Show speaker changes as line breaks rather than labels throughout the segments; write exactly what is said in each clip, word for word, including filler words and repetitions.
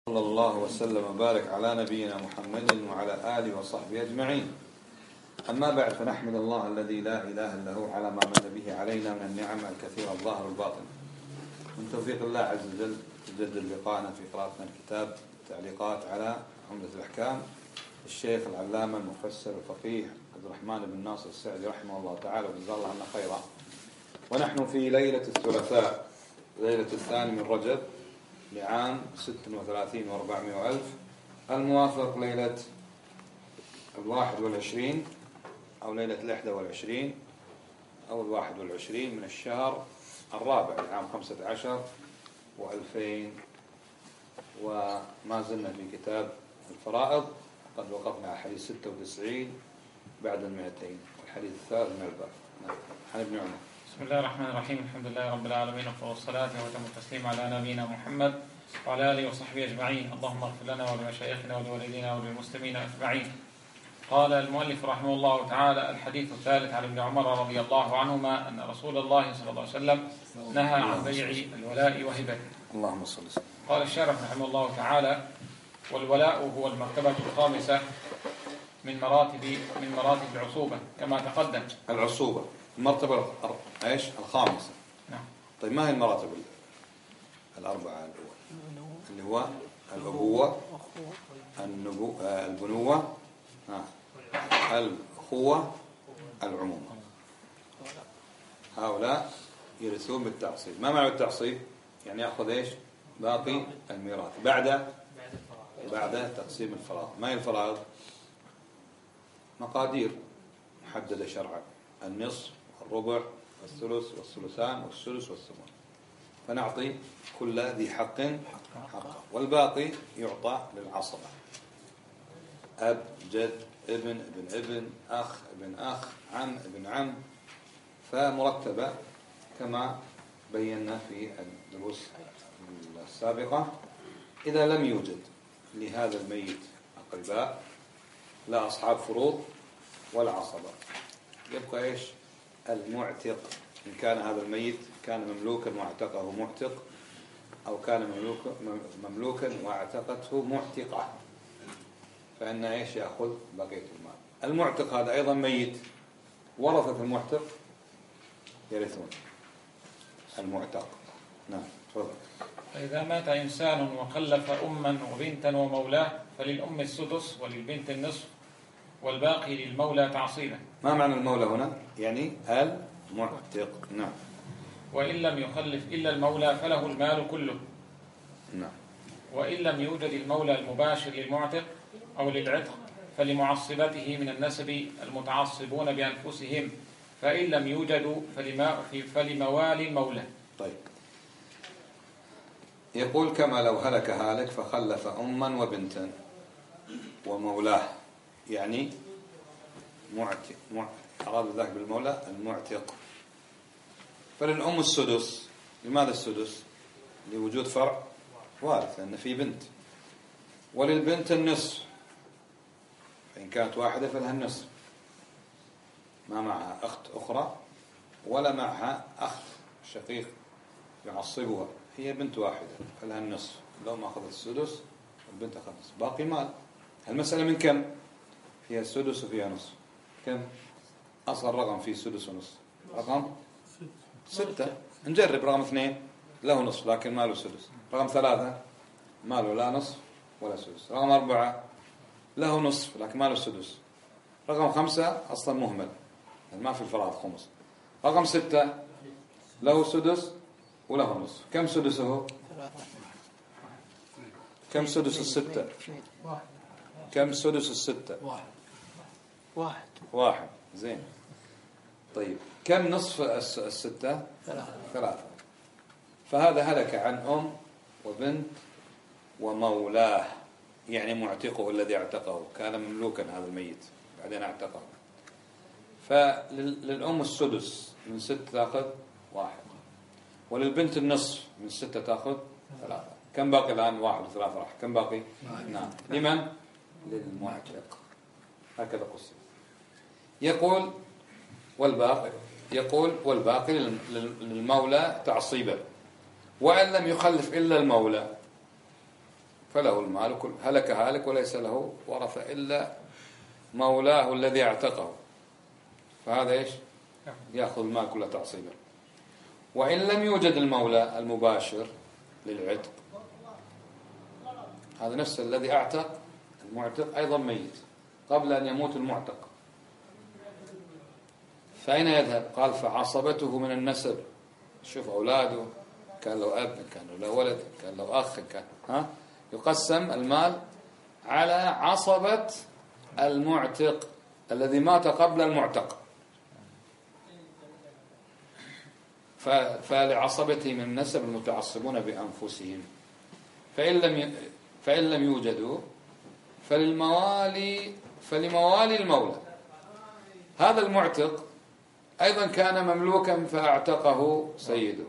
صلى الله وسلم وبارك على نبينا محمد وعلى آله وصحبه أجمعين. أما بعد، فنحمد الله الذي لا إله إلا هو على ما من به علينا من النعم الكثيرة الظاهر والباطن. من توفيق الله عز وجل تجدد لقاءنا في قراءتنا الكتاب تعليقات على عمدة الأحكام الشيخ العلامة المفسر الفقيه عبد الرحمن بن ناصر السعدي رحمه الله تعالى وجزاه الله عنا خيرا. ونحن في ليلة الثلاثاء، ليلة الثاني من رجب لعام ستة وثلاثين وأربعمائة وألف، الموافق ليلة الواحد والعشرين أو ليلة الإحدى والعشرين أو الواحد والعشرين من الشهر الرابع لعام خمسة عشر وألفين. وما زلنا في كتاب الفرائض، قد وقفنا على حديث ستة وتسعين بعد المئتين، والحديث الثالث من الباب. نعم. عن ابن عمر.
بسم الله الرحمن الرحيم. الحمد لله رب العالمين، والصلاة وتم التسليم على نبينا محمد وعلى آله وصحبه أجمعين. اللهم اغفر لنا ولمشايخنا ولوالدينا وللمسلمين أجمعين. قال المؤلف رحمه الله تعالى: الحديث الثالث عن ابن عمر رضي الله عنهما أن رسول الله صلى الله عليه وسلم نهى عن بيع الولاء وهبته.
اللهم صل وسلم.
قال الشارح رحمه الله تعالى: والولاء هو المرتبة الخامسة من مراتب من مراتب العصوبة كما تقدم.
العصوبة المرتبة ايش؟ الخامسة.
نعم.
طيب، ما هي المراتب الأربعة الأول؟ اللي هو الأبوة، النبو... البنوة، الأخوة، العمومة. هؤلاء يرثون بالتعصيب. ما معنى التعصيب؟ يعني يأخذ ايش؟ باقي الميراث بعد بعد تقسيم الفرائض. ما هي الفرائض؟ مقادير محددة شرعا: النصف والربع والثلث والثلثان والسدس والثمن. فنعطي كل ذي حق حقه، والباقي يعطى للعصبة: أب، جد، ابن، ابن ابن، أخ، ابن أخ، عم، ابن عم. فمرتبة كما بينا في الدروس السابقة. إذا لم يوجد لهذا الميت أقرباء، لا أصحاب فروض ولا عصبة، يبقى إيش؟ المعتق. إن كان هذا الميت كان مملوكا واعتقه معتق، أو كان مملوكا مملوكا واعتقته معتقة، فإن إيش؟ يأخذ بقية المال. المعتق هذا أيضا ميت، ورثة المعتق يرثون المعتق. نعم، تفضل.
فإذا مات إنسان وخلف أما وبنتا ومولاه فللأم السدس وللبنت النصف والباقي للمولى تعصيبا.
ما معنى المولى هنا؟ يعني المعتق. نعم.
وإن لم يخلف إلا المولى فله المال كله.
نعم.
وإن لم يوجد المولى المباشر للمعتق أو للعتق فلمعصبته من النسب المتعصبون بأنفسهم، فإن لم يوجدوا فلموالي المولى.
طيب، يقول: كما لو هلك هالك فخلف أما وبنتا ومولاه، يعني معتق. أراد ذاك بالمولى المعتق. فللأم السدس. لماذا السدس؟ لوجود فرع وارث، لأن في بنت. وللبنت النصف، فإن كانت واحدة فلها النصف، ما معها أخت أخرى ولا معها أخ شقيق يعصبها، هي بنت واحدة فلها النصف. لو ما أخذت السدس البنت أخذت النصف، باقي مال. المسألة من كم؟ فيها السدس وفيها نصف. كم أصغر رقم فيه سدس ونصف؟ رقم ستة. نجرب. رقم اثنين له نصف لكن ما له سدس. رقم ثلاثة ما له لا نصف ولا سدس. رقم أربعة له نصف لكن ما له سدس. رقم خمسة أصلا مهمل، يعني ما في الفرائض خمس. رقم ستة له سدس وله نصف. كم سدسه؟ كم سدس الستة؟ كم سدس الستة؟
واحد واحد
واحد. زين. طيب، كم نصف الستة؟
ثلاثة.
ثلاثة. فهذا هلك عن أم وبنت ومولاه، يعني معتقه الذي اعتقه، كان مملوكا هذا الميت بعدين اعتقه. فللأم السدس من ستة تأخذ واحد، وللبنت النصف من ستة تأخذ ثلاثة. كم باقي الآن؟ واحد وثلاثة راح. كم باقي؟ نعم. لمن؟ للمعتق. هكذا قسم. يقول والباقي يقول والباقي للمولى تعصيبا. وإن لم يخلف إلا المولى فله المال كله. هلك هالك وليس له ورثة إلا مولاه الذي اعتقه، فهذا إيش؟ يأخذ المال كله تعصيبا. وإن لم يوجد المولى المباشر للعتق، هذا نفس الذي اعتق المعتق أيضا ميت قبل أن يموت المعتق، فأين يذهب؟ قال فعصبته من النسب. شوف أولاده، كان له أب، كان له ولد، كان له أخ، كان ها يقسم المال على عصبة المعتق الذي مات قبل المعتق. فلعصبته من النسب المتعصبون بأنفسهم. فإن لم فإن لم يوجدوا فللموالي فلموالي المولى. هذا المعتق أيضا كان مملوكا فاعتقه سيده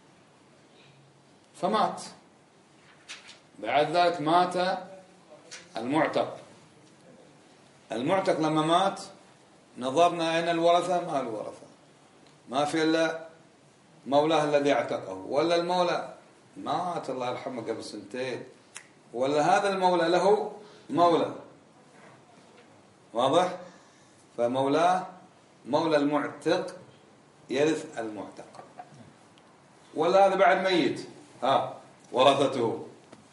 فمات، بعد ذلك مات المعتق. المعتق لما مات نظرنا أين الورثة؟ ما الورثة، ما في إلا مولاه الذي اعتقه، ولا المولى مات الله يرحمه قبل سنتين، ولا هذا المولى له مولى. واضح؟ فمولاه مولى المعتق يرث المعتق، ولا هذا بعد ميت ها ورثته.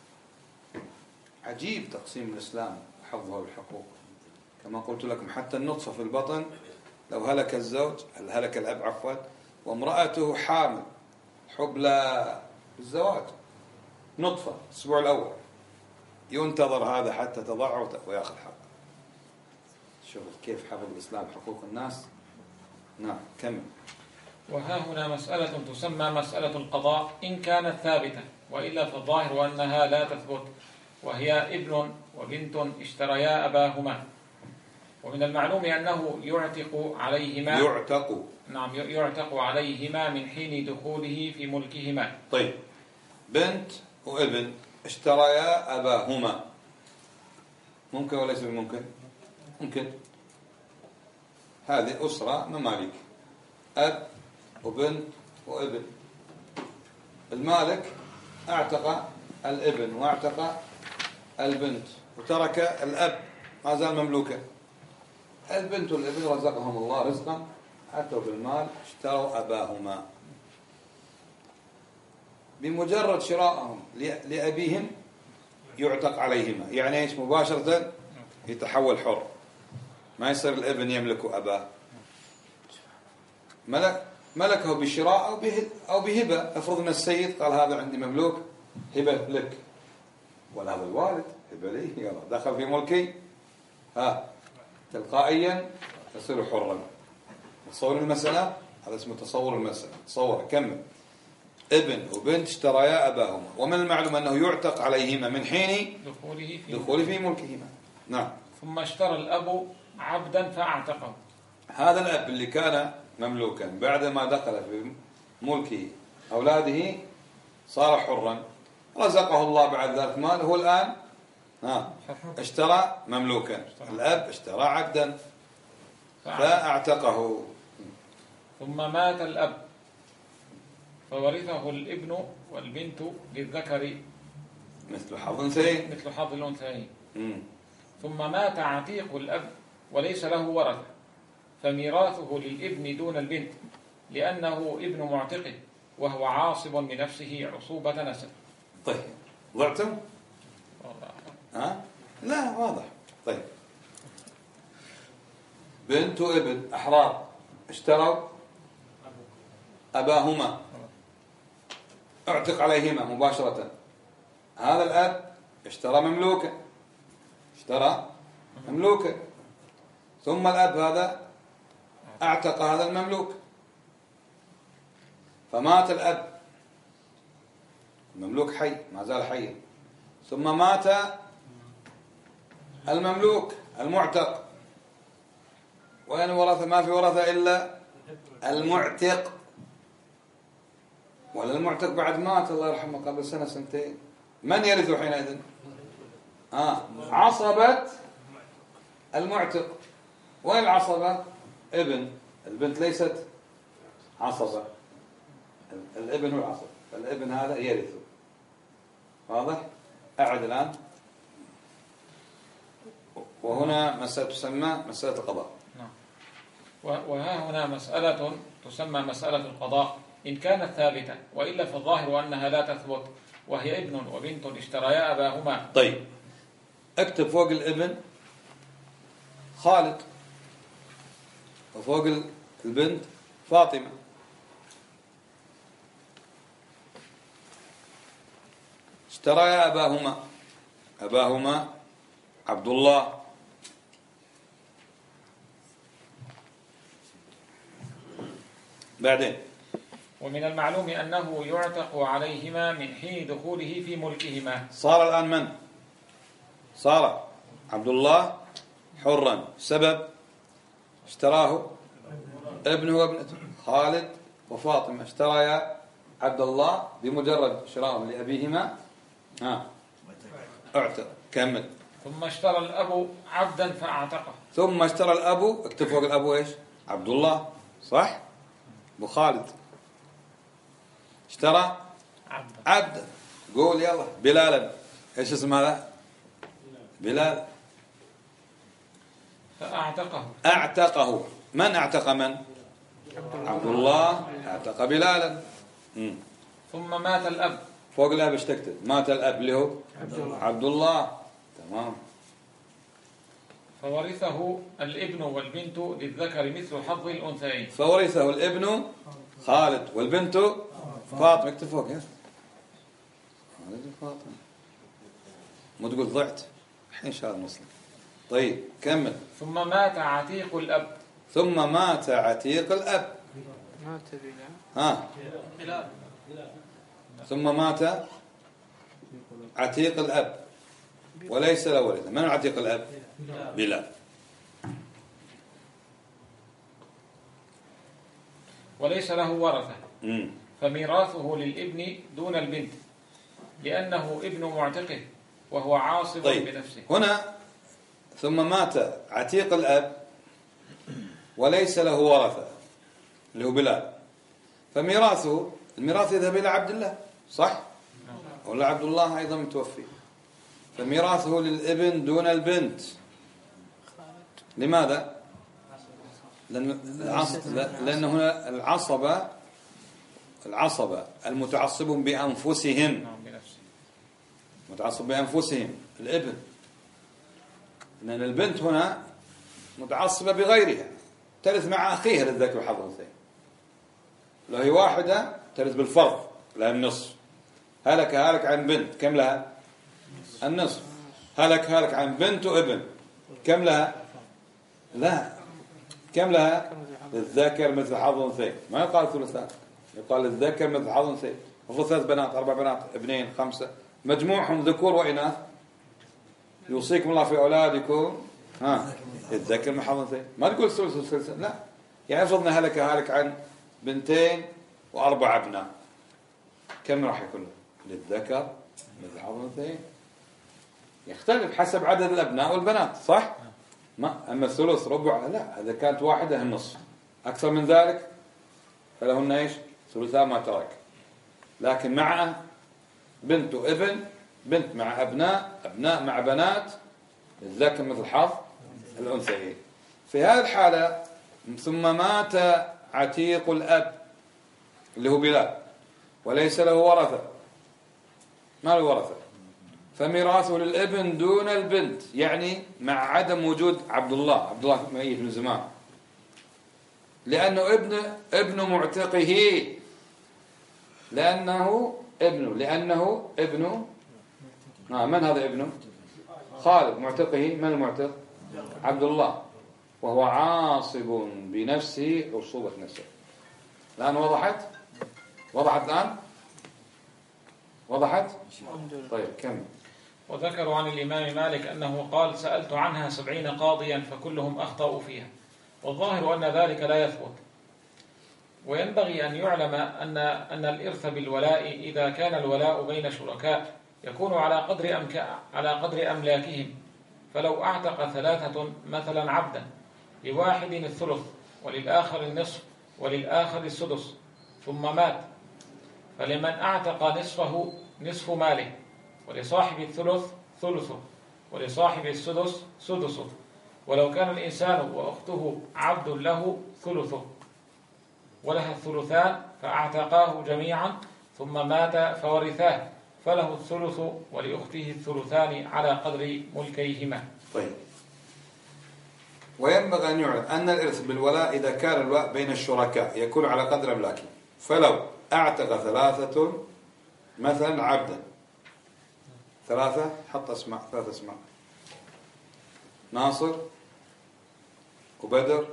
عجيب تقسيم الإسلام حظها بالحقوق. كما قلت لكم حتى النطفة في البطن لو هلك الزوج، هلك الأب عفوا، وامرأته حامل حبلى بالزواج، نطفة الأسبوع الأول ينتظر هذا حتى تضع ويأخذ حق. شوف كيف حفظ الإسلام حقوق الناس. نعم كمل.
وها هنا مسألة تسمى مسألة القضاء إن كانت ثابتة، وإلا فالظاهر أنها لا تثبت، وهي ابن وبنت اشتريا أباهما، ومن المعلوم أنه يعتق عليهما
يعتق
نعم يعتق عليهما من حين دخوله في ملكهما.
طيب، بنت وابن اشتريا أباهما، ممكن وليس بممكن؟ ممكن. هذه أسرة مماليك، أب وبنت وابن. المالك اعتق الابن واعتق البنت وترك الأب ما زال مملوكا. البنت والابن رزقهم الله رزقا أتوا بالمال اشتروا أباهما. بمجرد شرائهم لأبيهم يعتق عليهما، يعني ايش؟ مباشرة يتحول حر، ما يصير الابن يملك أباه. ملك ملكه بشراء أو به أو بهبة. افرض ان السيد قال هذا عندي مملوك هبة لك، ولا هذا الوالد هبة لي، يلا دخل في ملكي، ها تلقائيا يصير حرا. تصور المسألة، هذا اسمه تصور المسألة. تصور كمل. ابن وبنت اشتريا أباهما، ومن المعلوم أنه يعتق عليهما من حين
دخوله في,
دخوله في ملكهما. نعم.
ثم اشترى الأب عبدا فاعتقه.
هذا الأب اللي كان مملوكا بعدما دخل في ملك أولاده صار حرا، رزقه الله بعد ذلك مال، هو الآن ها اشترى مملوكا. الأب اشترى عبدا فاعتقه.
ثم مات الأب فورثه الابن والبنت للذكر
مثل حظ الأنثيين
مثل حظ الأنثيين. ثم مات عتيق الأب وليس له ورثة، فميراثه للابن دون البنت، لأنه ابن معتقه وهو عاصب بنفسه عصوبة نسب.
طيب ضعتم؟ ها؟ لا واضح. طيب، بنت وابن أحرار اشتروا أباهما، اعتق عليهما مباشرة. هذا الأب اشترى مملوكا اشترى مملوكا ثم الأب هذا اعتق هذا المملوك، فمات الأب، المملوك حي ما زال حيا، ثم مات المملوك المعتق. وين ورثة؟ ما في ورثة إلا المعتق، ولا المعتق بعد مات الله يرحمه قبل سنة سنتين. من يرثه حينئذ؟ آه عصبة المعتق. وين العصبة؟ ابن. البنت ليست عصبة، الابن هو العصب، فالابن هذا يرثه. واضح؟ أعد الآن. وهنا مسألة تسمى مسألة القضاء.
نعم. وها هنا مسألة تسمى مسألة القضاء إن كانت ثابتة، وإلا فالظاهر أنها لا تثبت، وهي ابن وبنت اشتريا أباهما.
طيب اكتب فوق الابن خالد، وفوق البنت فاطمة. اشتريا أباهما، أباهما عبد الله. بعدين
ومن المعلوم أنه يعتق عليهما من حين دخوله في ملكهما.
صار الآن من؟ صار عبد الله حرا، سبب اشتراه ابنه وابنته خالد وفاطمة، اشتريا عبد الله بمجرد شراهم لأبيهما ها اعتق. كمل.
ثم اشترى الأب عبدا فأعتقه.
ثم اشترى الأب، اكتب فوق الأب ايش؟ عبد الله، صح؟ أبو خالد اشترى
عبدا
عبدا. قول يلا. بلالا، ايش اسم هذا؟ بلال.
فأعتقه.
اعتقه. من اعتق من؟ عبد الله اعتق بلالا. مم.
ثم مات الأب.
فوق الأب ايش تكتب؟ مات الأب اللي هو
عبد الله.
عبد الله. تمام.
فورثه الابن والبنت للذكر مثل حظ الأنثيين.
فورثه الابن خالد والبنت فاطمة. اكتب فوق يا خالد وفاطمة، مو تقول ضعت الحين شهر مسلم. طيب كمل.
ثم مات عتيق الأب.
ثم مات عتيق الأب.
مات بلا.
ها ثم مات عتيق الأب وليس له ولد. من عتيق الأب؟ بلال.
وليس له ورثة،
مم.
فميراثه للابن دون البنت لأنه ابن معتقه وهو عاصب
طيب.
بنفسه.
هنا ثم مات عتيق الأب وليس له ورثة اللي هو بلال، فميراثه الميراث يذهب إلى عبد الله، صح؟ ولا عبد الله أيضا متوفي، فميراثه للابن دون البنت. لماذا؟ لأن لأن هنا العصبة العصبة المتعصبون بأنفسهم،
نعم بنفسه.
متعصب بأنفسهم الابن، لأن البنت هنا متعصبة بغيرها، ترث مع أخيها للذكر حظ الأنثيين. لو هي واحدة ترث بالفرض لها النصف. هلك هلك عن بنت كم لها؟ النصف. هلك هلك عن بنت وابن كم لها؟ لا، كم لها؟ للذكر مثل حظ الأنثيين. ما يقال ثلثان، يقال للذكر مثل حظ الأنثيين. المفروض ثلاث بنات، أربع بنات، ابنين، خمسة، مجموعهم ذكور وإناث. يوصيكم الله في أولادكم ها الذكر مثل حظ الأنثيين. ما تقول ثلث ثلث، لا. يعني افرضنا هلك هلك عن بنتين وأربع أبناء، كم راح يكون للذكر مثل حظ الأنثيين؟ يختلف حسب عدد الأبناء والبنات، صح؟ ما أما الثلث ربع لا، إذا كانت واحدة النصف، أكثر من ذلك فلهن إيش؟ ثلثا ما ترك. لكن مع بنت وابن، بنت مع أبناء، أبناء مع بنات، الذكر مثل حظ الأنثيين. في هذه الحالة ثم مات عتيق الأب اللي هو بلال وليس له ورثة، ما له ورثة، فميراثه للابن دون البنت، يعني مع عدم وجود عبد الله. عبد الله ميت من زمان، لأنه ابن ابن معتقه، لأنه ابنه لأنه ابنه آه من هذا ابنه؟ خالد. معتقه من المعتق؟ عبد الله، وهو عاصب بنفسه عصوبة نفسه. الآن وضحت؟ وضحت الآن؟ وضحت؟ طيب كم.
وذكروا عن الإمام مالك أنه قال: سألت عنها سبعين قاضيا فكلهم أخطأوا فيها. والظاهر أن ذلك لا يثبت. وينبغي أن يعلم أن أن الإرث بالولاء إذا كان الولاء بين شركاء يكون على قدر أمك... على قدر أملاكهم. فلو أعتق ثلاثة مثلا عبدا، لواحد الثلث وللآخر النصف وللآخر السدس، ثم مات، فلمن أعتق نصفه نصف ماله، ولصاحب الثلث ثلثه، ولصاحب السدس سدسه. ولو كان الإنسان وأخته عبد له ثلثه ولها الثلثان فأعتقاه جميعا ثم مات فورثاه فله الثلث ولأخته الثلثان على قدر ملكيهما.
طيب. وينبغي أن يعلم أن الإرث بالولاء إذا كان الولاء بين الشركاء يكون على قدر أملاكه. فلو أعتق ثلاثة مثلا عبدا، ثلاثة، حط أسماء، ثلاثة أسماء، ناصر وبدر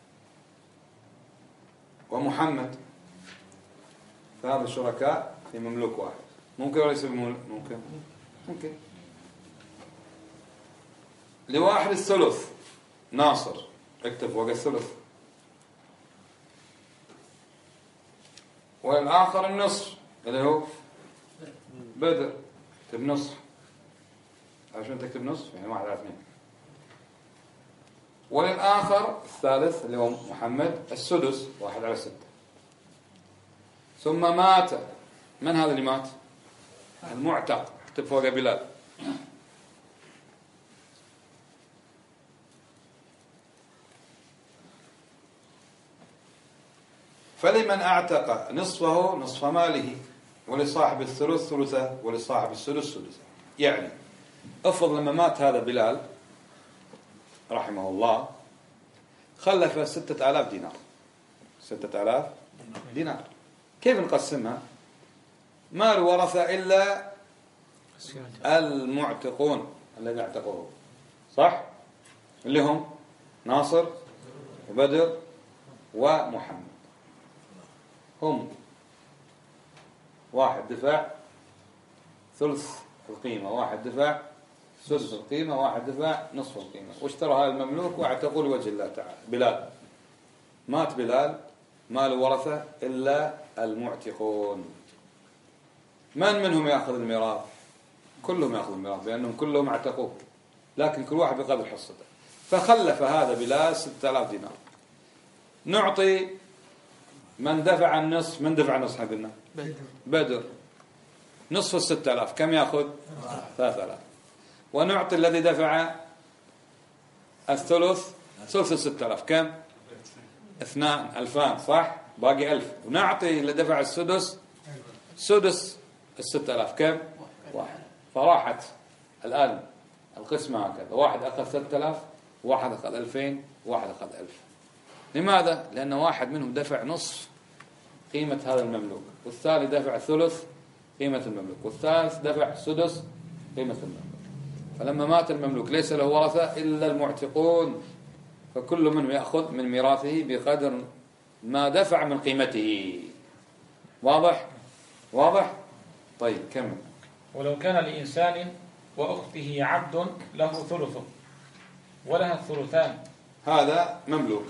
ومحمد، ثلاثة شركاء في مملوك واحد، ممكن ولا يصير ممكن؟ ممكن. لواحد الثلث ناصر، اكتب فوق الثلث، والآخر النصف اللي هو بدر، اكتب نصف. عشان تكتب نصف يعني واحد على اثنين. وللآخر الثالث اللي هو محمد السدس، واحد على ستة. ثم مات، من هذا اللي مات؟ المعتق، اكتب فوق بلال. فلمن أعتق نصفه نصف ماله، ولصاحب الثلث ثلثه، ولصاحب السدس سدسه. يعني افرض لما مات هذا بلال رحمه الله خلف ستة آلاف دينار، ستة آلاف دينار، كيف نقسمها؟ ما الورث إلا المعتقون الذين اعتقوه، صح؟ اللي هم ناصر وبدر ومحمد، هم واحد دفع ثلث القيمة، واحد دفع سدس القيمة، واحد دفع نصف القيمة، واشتروا هذا المملوك واعتقوا لوجه الله تعالى. بلال مات، بلال ما له ورثة إلا المعتقون. من منهم يأخذ الميراث؟ كلهم يأخذ الميراث لأنهم كلهم اعتقوه، لكن كل واحد بقدر حصته. فخلف هذا بلال ستة آلاف دينار. نعطي من دفع النصف، من دفع النصف قلنا بدر، نصف الستة آلاف كم يأخذ؟ ثلاثة آلاف. ونعطي الذي دفع الثلث ثلث الستة آلاف كم؟ اثنان ألفان، صح؟ باقي ألف. ونعطي اللي دفع السدس سدس الستة آلاف كم؟ واحد. فراحت الآن القسمة هكذا، واحد أخذ ثلاثة آلاف، واحد أخذ ألفين، واحد أخذ ألف. لماذا؟ لأن واحد منهم دفع نصف قيمة هذا المملوك، والثاني دفع ثلث قيمة المملوك، والثالث دفع سدس قيمة المملوك. فلما مات المملوك ليس له ورثة إلا المعتقون، فكل منهم يأخذ من ميراثه بقدر ما دفع من قيمته. واضح؟ واضح؟ طيب كمل.
ولو كان لإنسان وأخته عبد له ثلثه ولها الثلثان.
هذا مملوك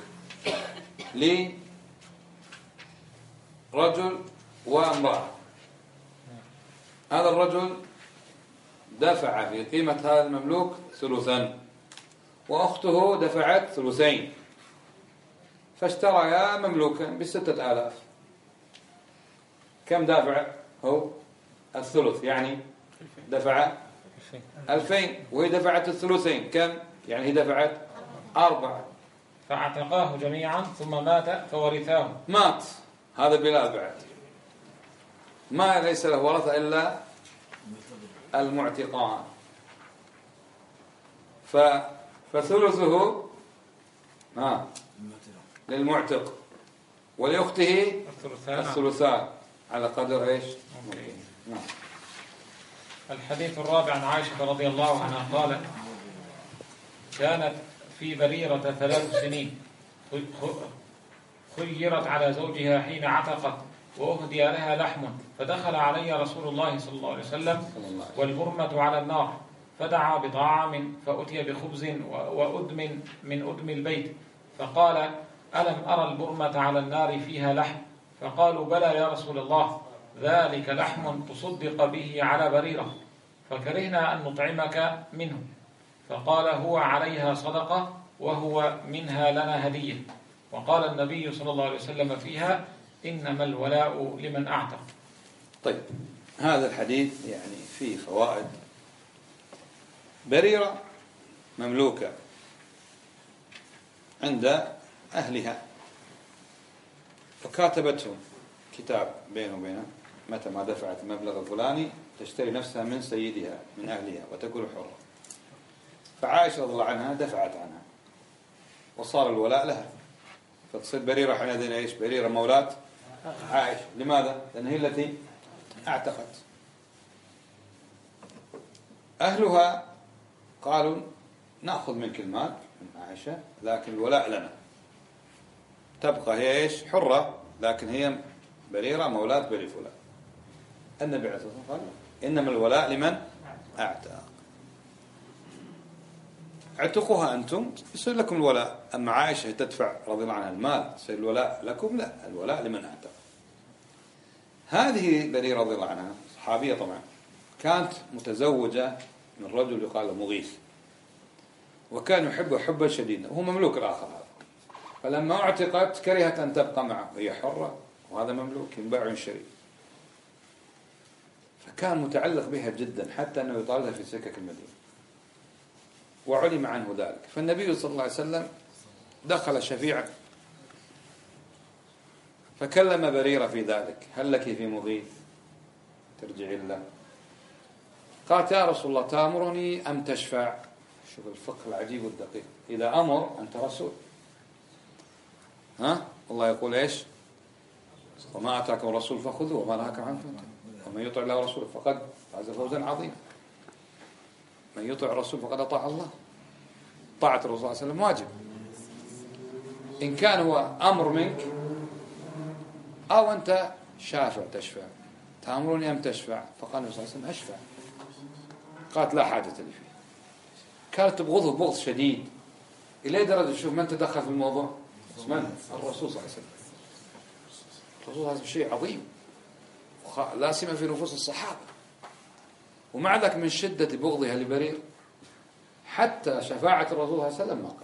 لرجل وامرأة. هذا الرجل دفع في قيمة هذا المملوك ثلثا، وأخته دفعت ثلثين، فاشتريا مملوكا بستة آلاف. كم دافع هو؟ الثلث، يعني دفع ألفين، وهي دفعت الثلثين كم؟ يعني هي دفعت أربعة.
فاعتقاه جميعا ثم مات فورثاه.
مات هذا بلال بعد، ما ليس له ورثة إلا المعتقان، ف فثلثه ها للمعتق، ولأخته الثلثان على قدر ايش؟ نعم.
الحديث الرابع عن عائشة رضي الله عنها قالت: كانت في بريرة ثلاث سنين، خيرت على زوجها حين عتقت وأهدي لها لحم، فدخل علي رسول الله صلى الله عليه وسلم والبرمة على النار، فدعا بطعام فأتي بخبز وأدم من أدم البيت، فقال: ألم أرى البرمة على النار فيها لحم؟ فقالوا: بلى يا رسول الله، ذلك لحم تصدق به على بريرة، فكرهنا أن نطعمك منه. فقال: هو عليها صدقة وهو منها لنا هدية. وقال النبي صلى الله عليه وسلم فيها: إنما الولاء لمن أعتق.
طيب، هذا الحديث يعني فيه فوائد بريرة مملوكة عند أهلها، فكاتبتهم كتاب بينه وبينه متى ما دفعت المبلغ الفلاني تشتري نفسها من سيدها من أهلها وتكون حرة. فعائشة رضي الله عنها دفعت عنها وصار الولاء لها، فتصير بريرة حينئذ ايش؟ بريرة مولاة عائشة. لماذا؟ لأن هي التي اعتقت. أهلها قالوا نأخذ منك المال من عائشة لكن الولاء لنا، تبقى هي ايش؟ حرة، لكن هي بريرة مولاة بني فلان. النبي عليه الصلاة والسلام قال إنما الولاء لمن اعتق، اعتقوها أنتم يصير لكم الولاء. أما عائشة تدفع رضي الله عنها المال يصير الولاء لكم؟ لا، الولاء لمن اعتق. هذه بريرة رضي الله عنها صحابية طبعا، كانت متزوجة من رجل يقال له مغيث، وكان يحبه حبا شديدا، وهو مملوك الآخر هذا. فلما اعتقت كرهت أن تبقى معه، هي حرة وهذا مملوك ينباع وينشري، فكان متعلق بها جدا حتى أنه يطالها في سكك المدينة، وعلم عنه ذلك. فالنبي صلى الله عليه وسلم دخل شفيعا فكلم بريرة في ذلك، هل لك في مغيث ترجعي له؟ قالت يا رسول الله تأمرني أم تشفع؟ شوف الفقه العجيب والدقيق، إذا أمر أنت رسول، ها الله يقول إيش؟ وما أتاكم الرسول فخذوه وما نهاكم عنه فانتهوا ومن يطع الله ورسوله فقد فاز فوزا عظيما. من يطع الرسول فقد أطاع الله. طاعة الرسول صلى الله عليه وسلم واجب، إن كان هو أمر منك أو أنت شافع تشفع. تأمرني أم تشفع؟ فقال النبي صلى الله عليه وسلم أشفع. قالت لا حاجة لي فيه. كانت تبغضه بغض شديد إلى درجة شوف من تدخل في الموضوع؟ من؟ الرسول صلى الله عليه وسلم. الرسول هذا شيء عظيم لا سيما في نفوس الصحابة، ومع ذلك من شدة بغضها لبرير حتى شفاعة الرسول صلى الله عليه وسلم ما قبلت.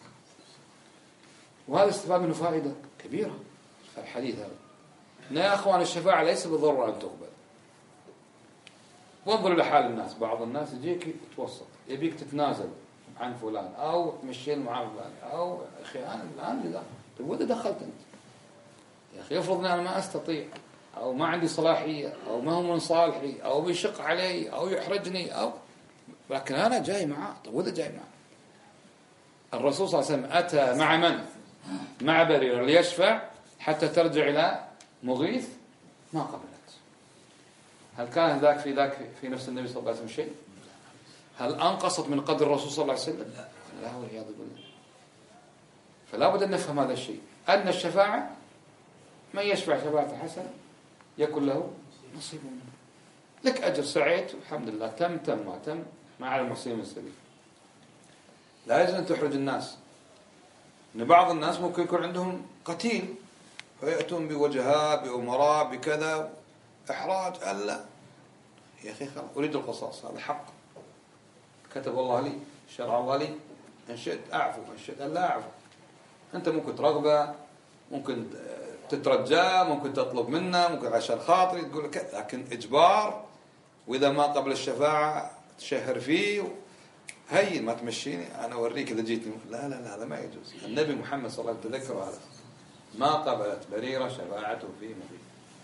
وهذا استفاد منه فائدة كبيرة في الحديث هذا، إن يا أخوان الشفاعة ليس بالضرورة أن تقبل. وانظروا لحال الناس، بعض الناس يجيك يتوسط يبيك تتنازل عن فلان أو تمشين مع فلان أو أخي أنا الآن لذا طيب وإذا دخلت أنت يا أخي يفرض أن أنا ما أستطيع أو ما عندي صلاحية أو ما هو من صالحي أو بيشق علي أو يحرجني أو لكن أنا جاي معاه. طيب وإذا جاي معاه؟ الرسول صلى الله عليه وسلم أتى مع من؟ مع بريرة ليشفع حتى ترجع إلى مغيث ما قبلت. هل كان ذاك في ذاك في نفس النبي صلى الله عليه وسلم شيء؟ هل أنقصت من قدر الرسول صلى الله عليه وسلم؟ لا والعياذ بالله. فلا بد أن نفهم هذا الشيء، أن الشفاعة من يشفع شفاعة حسنة يكون له نصيب منه، لك أجر سعيت الحمد لله، تم تم ما تم ما على المحسنين من سبيل. لا يجوز أن تحرج الناس، إن بعض الناس ممكن يكون عندهم قتيل فيأتون بوجهاء بأمراء بكذا إحراج. ألا يا أخي خلاص أريد القصاص، هذا حق كتب الله لي شرع الله لي، إن شئت أعفو إن شئت ألا أعفو. أنت ممكن ترغبه، ممكن تترجاه، ممكن تطلب منه، ممكن عشان خاطري تقول كذا، لكن إجبار وإذا ما قبل الشفاعة تشهر فيه هي ما تمشيني أنا أوريك إذا جيتني. لا لا لا هذا ما يجوز. النبي محمد صلى الله عليه وسلم تذكر هذا، ما قبلت بريرة شفاعته في مبين،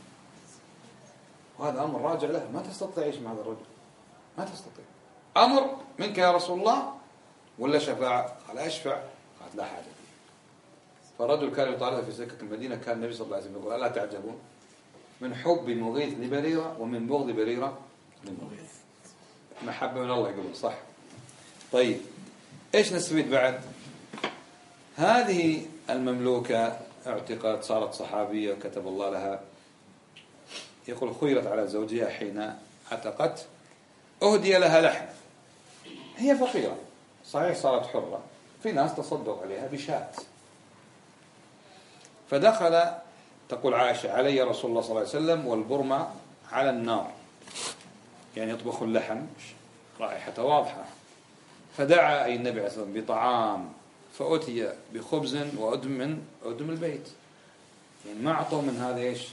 وهذا أمر راجع له، ما تستطيع تعيش مع هذا الرجل، ما تستطيع. أمر منك يا رسول الله ولا شفاعة؟ قال أشفع. قالت لا حاجة فيه. فالرجل كان يطالب في سكة المدينة، كان النبي صلى الله عليه وسلم يقول ألا تعجبون من حب مغيث لبريرة ومن بغض بريرة لمغيث. محبة من الله يقول صح. طيب إيش نستفيد بعد؟ هذه المملوكة اعتقد صارت صحابية وكتب الله لها، يقول خيرت على زوجها حين اعتقت، أهدي لها لحم، هي فقيرة صحيح صارت حرة، في ناس تصدق عليها بشاة، فدخل تقول عائشة علي رسول الله صلى الله عليه وسلم والبرمة على النار، يعني يطبخ اللحم رائحة واضحة، فدعا أي النبي عليه الصلاة والسلام بطعام فأتي بخبز وأدم من أدم البيت، يعني ما أعطوه من هذا إيش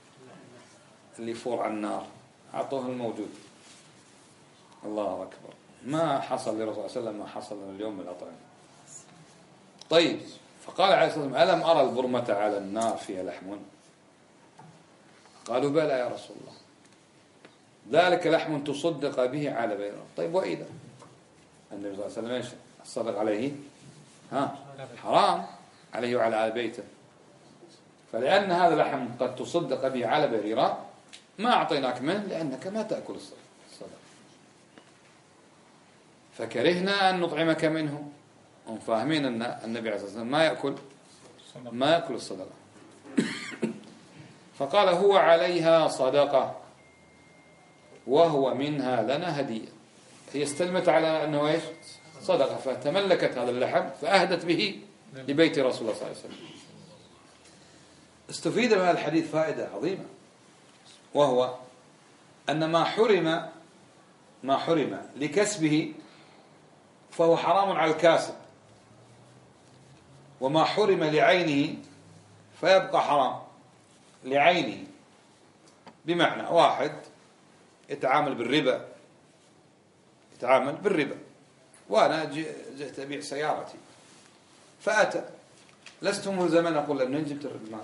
اللي يفور على النار، أعطوه الموجود. الله أكبر. ما حصل للرسول صلى الله عليه وسلم ما حصل لنا اليوم من الأطعمة. طيب، فقال عليه الصلاة والسلام: ألم أرى البرمة على النار فيها لحم؟ قالوا: بلى يا رسول الله، ذلك لحم تصدق به على بينهم. طيب، وإذا النبي صلى الله عليه وسلم ايش الصدق عليه؟ ها حرام عليه وعلى آل بيته. فلأن هذا لحم قد تصدق به على بريرة ما أعطيناك منه لأنك ما تأكل الصدق، فكرهنا أن نطعمك منه. هم فاهمين أن النبي عليه الصلاة والسلام ما يأكل ما يأكل الصدقة. فقال: هو عليها صدقة وهو منها لنا هدية. هي استلمت على أنه إيش؟ صدقة، فتملكت هذا اللحم فأهدت به لبيت رسول الله صلى الله عليه وسلم. استفيد من هذا الحديث فائدة عظيمة، وهو أن ما حرم ما حرم لكسبه فهو حرام على الكاسب، وما حرم لعينه فيبقى حرام لعينه. بمعنى واحد يتعامل بالربا يتعامل بالربا وأنا جئت أبيع سيارتي فأتى، لست ملزما أقول له منين جبت المال،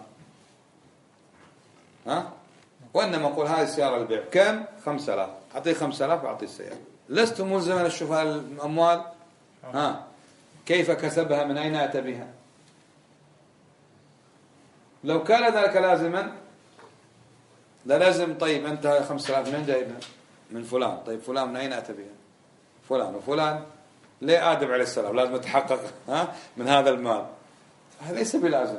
ها؟ وإنما أقول هذه السيارة البيع كم؟ خمسة آلاف، أعطيه خمسة آلاف وأعطيه السيارة. لست ملزما أشوف الأموال، ها؟ كيف كسبها، من أين أتى بها. لو كان ذلك لازما لازم، طيب أنت خمسة آلاف من جايبها؟ من فلان. طيب فلان من أين أتى بها؟ فلان. وفلان ليه آدم عليه السلام لازم يتحقق ها من هذا المال. هذا ليس بلازم،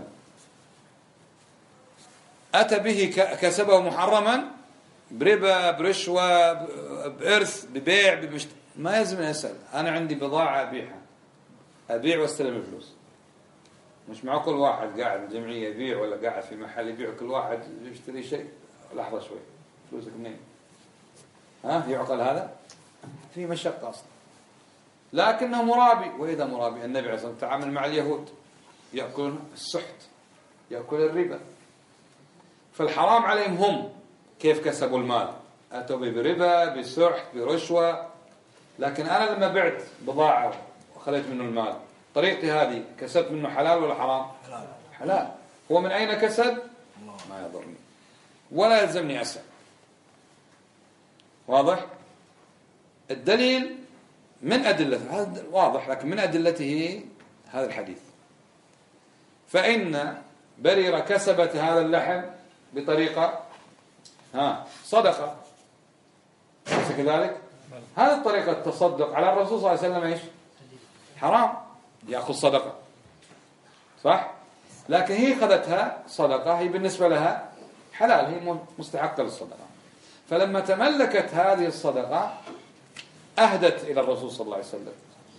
أتى به كسبه محرما بربا برشوة بإرث ببيع بمشت... ما يلزم يسأل. أنا عندي بضاعة أبيعها أبيع واستلم الفلوس. مش مع كل واحد قاعد جمعية يبيع ولا قاعد في محل يبيع، كل واحد يشتري شيء. لحظة شوي، فلوسك منين؟ ها يعقل هذا؟ في مشقة أصلا. لكنه مرابي. وإذا مرابي النبي عليه الصلاة والسلام تعامل مع اليهود يأكلون السحت يأكل الربا، فالحرام عليهم هم كيف كسبوا المال، أتوا بربا بسحت برشوة. لكن أنا لما بعت بضاعة وخليت منه المال، طريقتي هذه كسبت منه حلال ولا حرام؟ حلال. حلال. هو من أين كسب؟ ما يضرني ولا يلزمني أسأل. واضح؟ الدليل من أدلته هذا واضح، لكن من أدلته هذا الحديث. فإن بريرة كسبت هذا اللحم بطريقة ها صدقة، أليس كذلك؟ هذه الطريقة التصدق على الرسول صلى الله عليه وسلم إيش؟ حرام، يأخذ صدقة، صح؟ لكن هي أخذتها صدقة، هي بالنسبة لها حلال، هي مستحقة للصدقة. فلما تملكت هذه الصدقة أهدت إلى الرسول صلى الله عليه وسلم،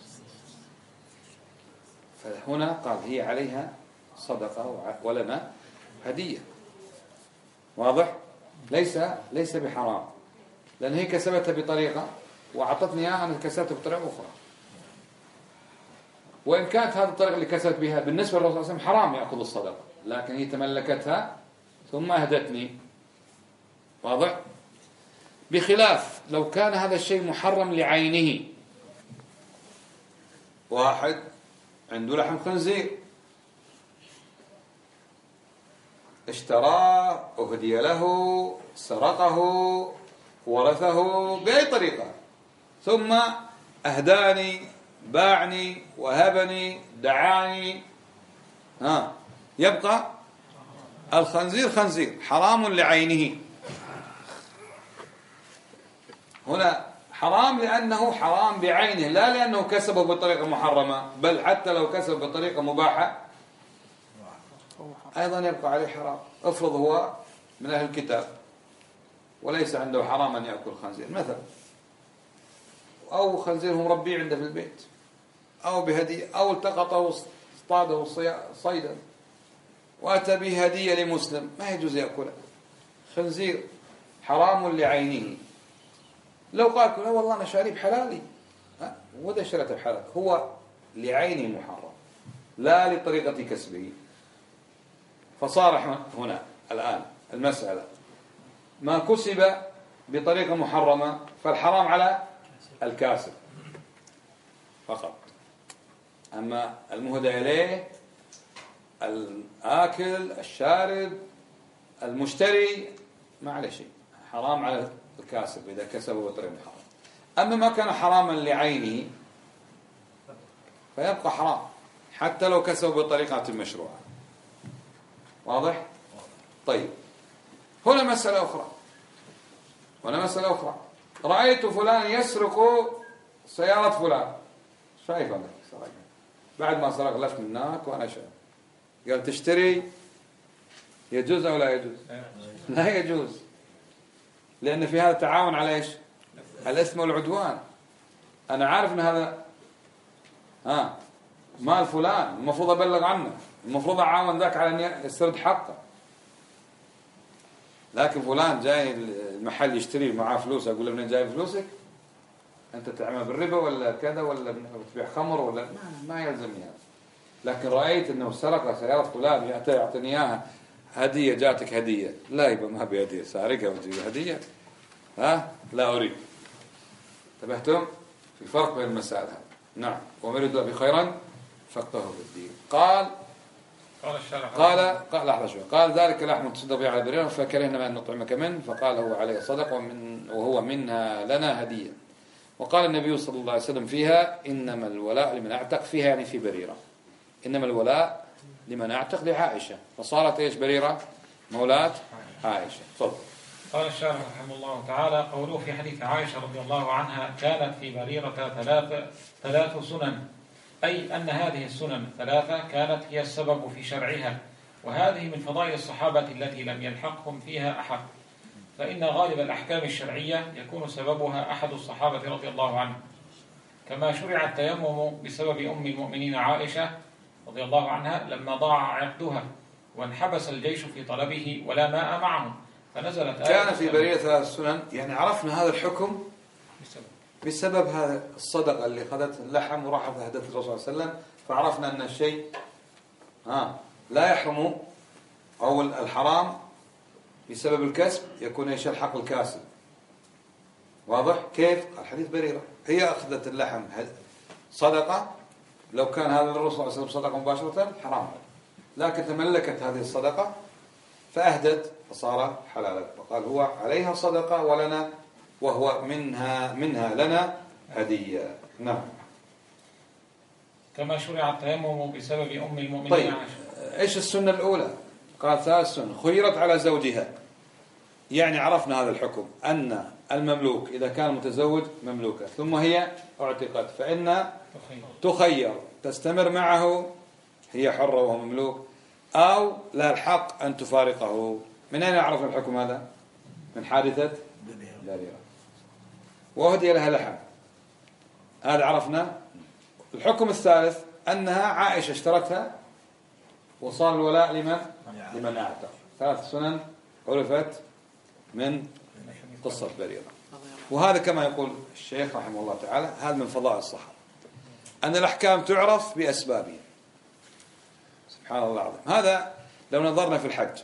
فهنا قال هي عليها صدقة ولنا هدية. واضح؟ ليس ليس بحرام، لأن هي كسبتها بطريقة وأعطتني إياها أنا كسبتها بطريقة أخرى. وإن كانت هذه الطريقة اللي كسبت بها بالنسبة للرسول صلى الله عليه وسلم حرام يأخذ الصدقة، لكن هي تملكتها ثم أهدتني. واضح؟ بخلاف لو كان هذا الشيء محرم لعينه. واحد عنده لحم خنزير اشتراه أهدي له سرقه ورثه بأي طريقة، ثم أهداني باعني وهبني دعاني، ها يبقى الخنزير خنزير حرام لعينه. هنا حرام لأنه حرام بعينه، لا لأنه كسبه بطريقة محرمة، بل حتى لو كسب بطريقة مباحة أيضا يبقى عليه حرام. افرض هو من أهل الكتاب وليس عنده حرام أن يأكل خنزير مثلا، أو خنزير مربي عنده في البيت، أو بهدية، أو التقطه واصطاده صيدا وأتى به هدية لمسلم، ما يجوز يأكله. خنزير حرام لعينه. لو قال لا والله أنا شارب حلالي، وده شرته بحلال، هو لعينه محرم لا لطريقة كسبه. فصار هنا الآن المسألة ما كسب بطريقة محرمة فالحرام على الكاسب، فقط. أما المهدى إليه الآكل الشارب المشتري ما عليه شيء، حرام على الكاسب إذا كسبه بطريقة حرام. أما ما كان حراما لعينه فيبقى حرام حتى لو كسبه بطريقة مشروعة. واضح؟ طيب، هنا مسألة أخرى هنا مسألة أخرى رأيت فلان يسرق سيارة فلان. شايف أنا سرق، بعد ما سرق لف من هناك وأنا شايف. قال تشتري، يجوز أو لا يجوز؟ لا يجوز، لأن في هذا تعاون على إيش؟ الإثم والعدوان. أنا عارف أن هذا ها مال فلان، المفروض أبلغ عنه، المفروض أعاون ذاك على أن يسترد حقه. لكن فلان جاي المحل يشتري معاه فلوس، أقول له منين جاي فلوسك؟ أنت تعمل بالربا ولا كذا ولا بتبيع خمر ولا ما, ما يلزمني هذا. لكن رأيت أنه سرق سيارة فلان يأتي يعطيني إياها هدية، جاتك هدية، لا يبقى ما بهدية، سارقها وتجيب هدية، ها لا أريد. انتبهتم؟ في فرق بين المسائل هذه. نعم. ومن يريد به خيرا فقهه في الدين. قال
قال الشارع
قال قال لحظة شوي. قال ذلك لحم تصدق به على بريرة فكرهنا أن نطعمك منه، فقال هو عليه صدق ومن وهو منها لنا هدية. وقال النبي صلى الله عليه وسلم فيها إنما الولاء لمن أعتق، فيها يعني في بريرة، إنما الولاء لمن أعتق لعائشة، فصارت إيش بريرة؟ مولاة عائشة. تفضل.
قال الشارع رحمه الله تعالى: قوله في حديث عائشة رضي الله عنها كانت في بريرة ثلاث ثلاث سنن، أي أن هذه السنن الثلاثة كانت هي السبب في شرعها، وهذه من فضائل الصحابة التي لم يلحقهم فيها أحد، فإن غالب الأحكام الشرعية يكون سببها أحد الصحابة رضي الله عنهم، كما شرع التيمم بسبب أم المؤمنين عائشة رضي الله عنها لما ضاع عقدها وانحبس الجيش في طلبه ولا ماء معهم، فنزلت آية
كان في بريرة ثلاث سنن، يعني عرفنا هذا الحكم
بسبب,
بسبب هذا الصدقة اللي أخذت اللحم وراحت أهدت الرسول صلى الله عليه وسلم، فعرفنا أن الشيء ها لا يحرم أو الحرام بسبب الكسب يكون ايش الحق الكاسب. واضح كيف؟ الحديث بريرة هي أخذت اللحم صدقة، لو كان هذا الرسول صلى الله عليه وسلم صدقة مباشرة حرام، لكن تملكت هذه الصدقة فأهدت فصار حلالا، وقال هو عليها صدقة ولنا وهو منها منها لنا هدية. نعم.
كما شرع التيمم بسبب أم المؤمنين
طيب.
عائشة.
إيش السنة الأولى؟ قال ثلاث سنن خيرت على زوجها، يعني عرفنا هذا الحكم أن المملوك إذا كان متزوج مملوكة ثم هي اعتقت فإن تخير تستمر معه هي حرة وهو مملوك، أو لا الحق أن تفارقه. من أين عرفنا الحكم هذا؟ من حادثة بريرة. وهدي لها لحم، هذا عرفنا. الحكم الثالث أنها عائشة اشترتها وصار الولاء لمن؟ لمن أعتق. ثلاث سنن عرفت من قصة بريرة. وهذا كما يقول الشيخ رحمه الله تعالى هذا من فضائل الصحابة، أن الأحكام تعرف بأسبابها. سبحان الله العظيم. هذا لو نظرنا في الحج،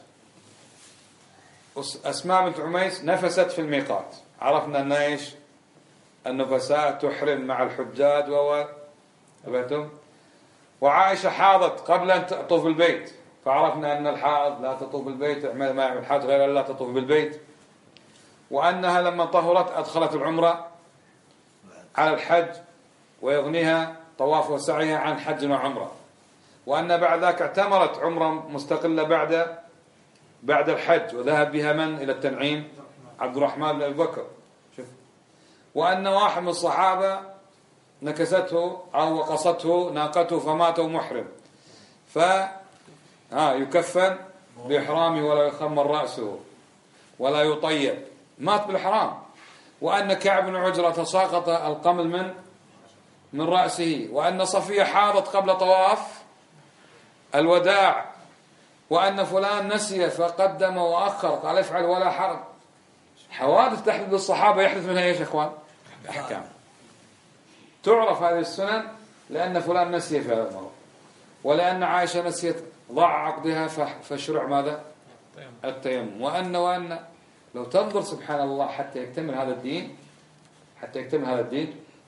أسماء بنت عميس نفست في الميقات، عرفنا أن إيش النفساء تحرم مع الحجاج و تبعتم. وعائشة حاضت قبل أن تطوف بالبيت، فعرفنا أن الحائض لا تطوف بالبيت، اعمل ما يعمل حاج غير لا تطوف بالبيت. وأنها لما طهرت أدخلت العمرة على الحج ويغنيها طواف وسعيها عن حج وعمرة. وأن بعد ذلك اعتمرت عمرة مستقلة بعد بعد الحج وذهب بها من إلى التنعيم؟ عبد الرحمن بن أبي بكر. شوف. وأن واحد من الصحابة نكسته أو وقصته ناقته فمات محرم، ف ها يكفن بإحرامه ولا يخمر رأسه ولا يطيب، مات بالحرام. وأن كعب بن عجرة تساقط القمل من من رأسه. وأن صفية حاضت قبل طواف الوداع. وأن فلان نسي فقدم وأخر، قال افعل ولا حرج. حوادث تحدث بالصحابة يحدث منها ايش يا اخوان؟ احكام. تعرف هذه السنن لأن فلان نسي في هذا المرض، ولأن عائشة نسيت ضاع عقدها فشرع ماذا؟ التيمم. وأن وأن لو تنظر سبحان الله حتى يكتمل هذا الدين حتى يكتمل هذا الدين